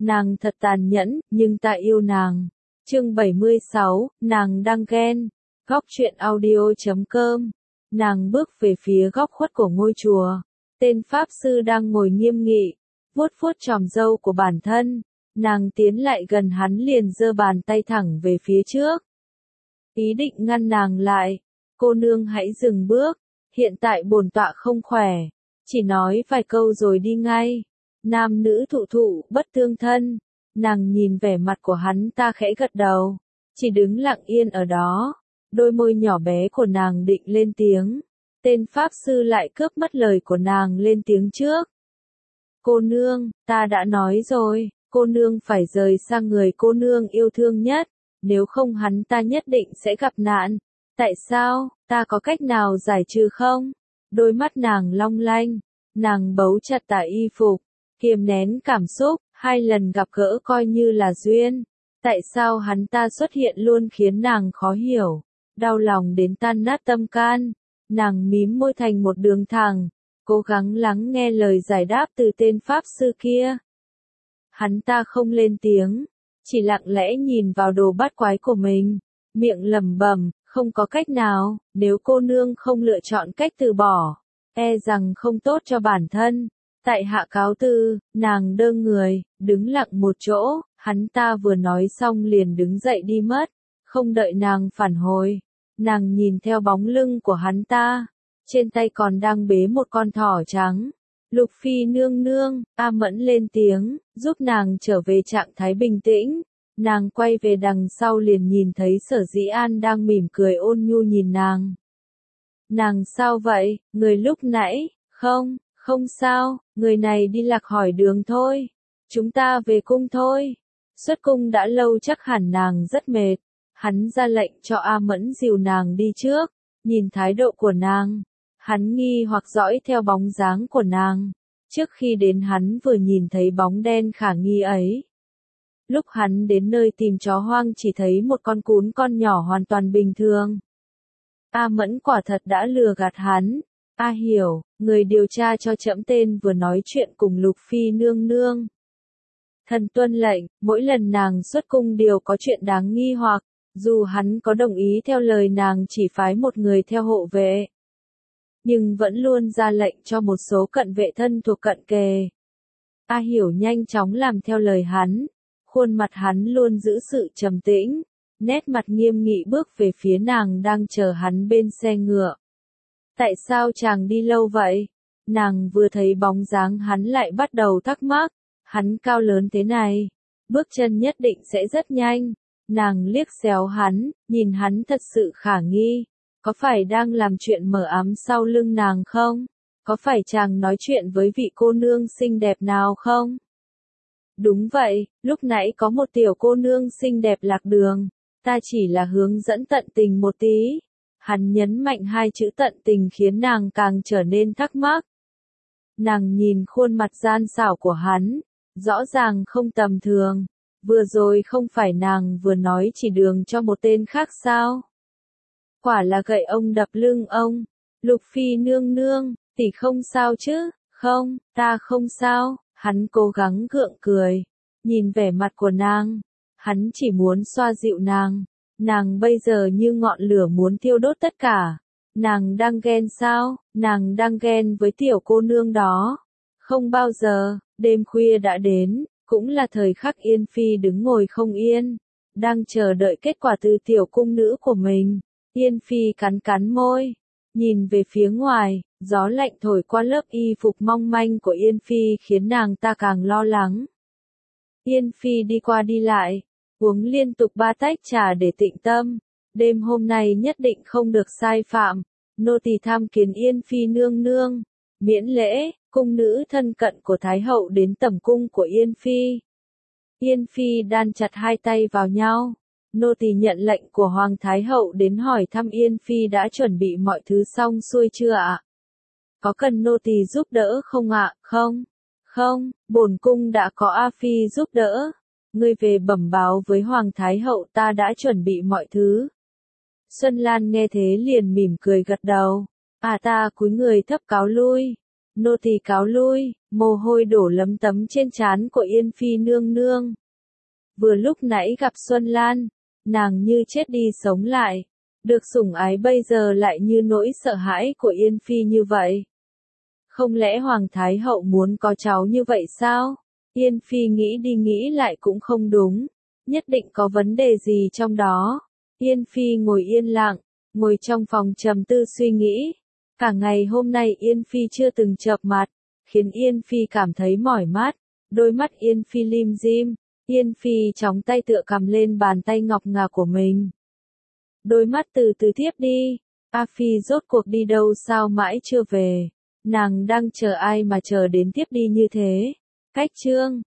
Nàng thật tàn nhẫn, nhưng ta yêu nàng. Chương 76, nàng đang ghen. Góc truyện audio.com. Nàng bước về phía góc khuất của ngôi chùa. Tên pháp sư đang ngồi nghiêm nghị, vuốt vuốt chòm râu của bản thân. Nàng tiến lại gần hắn liền giơ bàn tay thẳng về phía trước. Ý định ngăn nàng lại. Cô nương hãy dừng bước. Hiện tại bổn tọa không khỏe. Chỉ nói vài câu rồi đi ngay. Nam nữ thụ thụ, bất tương thân. Nàng nhìn vẻ mặt của hắn ta khẽ gật đầu. Chỉ đứng lặng yên ở đó. Đôi môi nhỏ bé của nàng định lên tiếng. Tên pháp sư lại cướp mất lời của nàng lên tiếng trước. Cô nương, ta đã nói rồi, cô nương phải rời sang người cô nương yêu thương nhất. Nếu không hắn ta nhất định sẽ gặp nạn. Tại sao, ta có cách nào giải trừ không? Đôi mắt nàng long lanh. Nàng bấu chặt tà y phục. Kiềm nén cảm xúc, 2 lần gặp gỡ coi như là duyên. Tại sao hắn ta xuất hiện luôn khiến nàng khó hiểu, đau lòng đến tan nát tâm can. Nàng mím môi thành một đường thẳng, cố gắng lắng nghe lời giải đáp từ tên pháp sư kia. Hắn ta không lên tiếng, chỉ lặng lẽ nhìn vào đồ bát quái của mình, miệng lẩm bẩm, không có cách nào, nếu cô nương không lựa chọn cách từ bỏ, e rằng không tốt cho bản thân. Tại hạ cáo từ, nàng đơ người, đứng lặng một chỗ, hắn ta vừa nói xong liền đứng dậy đi mất, không đợi nàng phản hồi. Nàng nhìn theo bóng lưng của hắn ta, trên tay còn đang bế một con thỏ trắng. Lục Phi nương nương, A Mẫn lên tiếng, giúp nàng trở về trạng thái bình tĩnh. Nàng quay về đằng sau liền nhìn thấy Sở Dĩ An đang mỉm cười ôn nhu nhìn nàng. Nàng sao vậy, người lúc nãy, không sao, người này đi lạc hỏi đường thôi. Chúng ta về cung thôi. Xuất cung đã lâu chắc hẳn nàng rất mệt. Hắn ra lệnh cho A Mẫn dìu nàng đi trước. Nhìn thái độ của nàng, hắn nghi hoặc dõi theo bóng dáng của nàng. Trước khi đến hắn vừa nhìn thấy bóng đen khả nghi ấy. Lúc hắn đến nơi tìm chó hoang chỉ thấy một con nhỏ hoàn toàn bình thường. A Mẫn quả thật đã lừa gạt hắn. A Hiểu, người điều tra cho trẫm tên vừa nói chuyện cùng Lục Phi nương nương. Thần tuân lệnh, mỗi lần nàng xuất cung đều có chuyện đáng nghi hoặc, dù hắn có đồng ý theo lời nàng chỉ phái một người theo hộ vệ, nhưng vẫn luôn ra lệnh cho một số cận vệ thân thuộc cận kề. A Hiểu nhanh chóng làm theo lời hắn, khuôn mặt hắn luôn giữ sự trầm tĩnh, nét mặt nghiêm nghị bước về phía nàng đang chờ hắn bên xe ngựa. Tại sao chàng đi lâu vậy? Nàng vừa thấy bóng dáng hắn lại bắt đầu thắc mắc, hắn cao lớn thế này, bước chân nhất định sẽ rất nhanh. Nàng liếc xéo hắn, nhìn hắn thật sự khả nghi, có phải đang làm chuyện mờ ám sau lưng nàng không? Có phải chàng nói chuyện với vị cô nương xinh đẹp nào không? Đúng vậy, lúc nãy có một tiểu cô nương xinh đẹp lạc đường, ta chỉ là hướng dẫn tận tình một tí. Hắn nhấn mạnh 2 chữ tận tình khiến nàng càng trở nên thắc mắc. Nàng nhìn khuôn mặt gian xảo của hắn, rõ ràng không tầm thường. Vừa rồi không phải nàng vừa nói chỉ đường cho một tên khác sao? Quả là gậy ông đập lưng ông. Lục Phi nương nương, tỷ không sao chứ? Không, ta không sao. Hắn cố gắng gượng cười. Nhìn vẻ mặt của nàng, hắn chỉ muốn xoa dịu nàng. Nàng bây giờ như ngọn lửa muốn thiêu đốt tất cả. Nàng đang ghen sao? Nàng đang ghen với tiểu cô nương đó. Không bao giờ, đêm khuya đã đến, cũng là thời khắc Yên Phi đứng ngồi không yên, đang chờ đợi kết quả từ tiểu cung nữ của mình. Yên Phi cắn cắn môi, nhìn về phía ngoài, gió lạnh thổi qua lớp y phục mong manh của Yên Phi khiến nàng ta càng lo lắng. Yên Phi đi qua đi lại, uống liên tục 3 tách trà để tịnh tâm. Đêm hôm nay nhất định không được sai phạm. Nô tỳ tham kiến Yên Phi nương nương. Miễn lễ, cung nữ thân cận của Thái hậu đến tẩm cung của Yên Phi. Yên Phi đan chặt 2 tay vào nhau. Nô tỳ nhận lệnh của Hoàng Thái hậu đến hỏi thăm Yên Phi đã chuẩn bị mọi thứ xong xuôi chưa ạ? Có cần nô tỳ giúp đỡ không ạ? Không, bổn cung đã có A Phi giúp đỡ. Ngươi về bẩm báo với Hoàng Thái hậu ta đã chuẩn bị mọi thứ. Xuân Lan nghe thế liền mỉm cười gật đầu. À ta cúi người thấp cáo lui. Nô tỳ cáo lui, Mồ hôi đổ lấm tấm trên trán của Yên Phi nương nương. Vừa lúc nãy gặp Xuân Lan, nàng như chết đi sống lại. Được sủng ái bây giờ lại như nỗi sợ hãi của Yên Phi như vậy. Không lẽ Hoàng Thái Hậu muốn có cháu như vậy sao? Yên Phi nghĩ đi nghĩ lại cũng không đúng. Nhất định có vấn đề gì trong đó. Yên Phi ngồi yên lặng, ngồi trong phòng trầm tư suy nghĩ. Cả ngày hôm nay Yên Phi chưa từng chợp mặt, khiến Yên Phi cảm thấy mỏi mắt. Đôi mắt Yên Phi lim dim. Yên Phi chóng tay tựa cầm lên bàn tay ngọc ngà của mình. Đôi mắt từ từ thiếp đi. A Phi rốt cuộc đi đâu sao mãi chưa về? Nàng đang chờ ai mà chờ đến tiếp đi như thế? Cách chương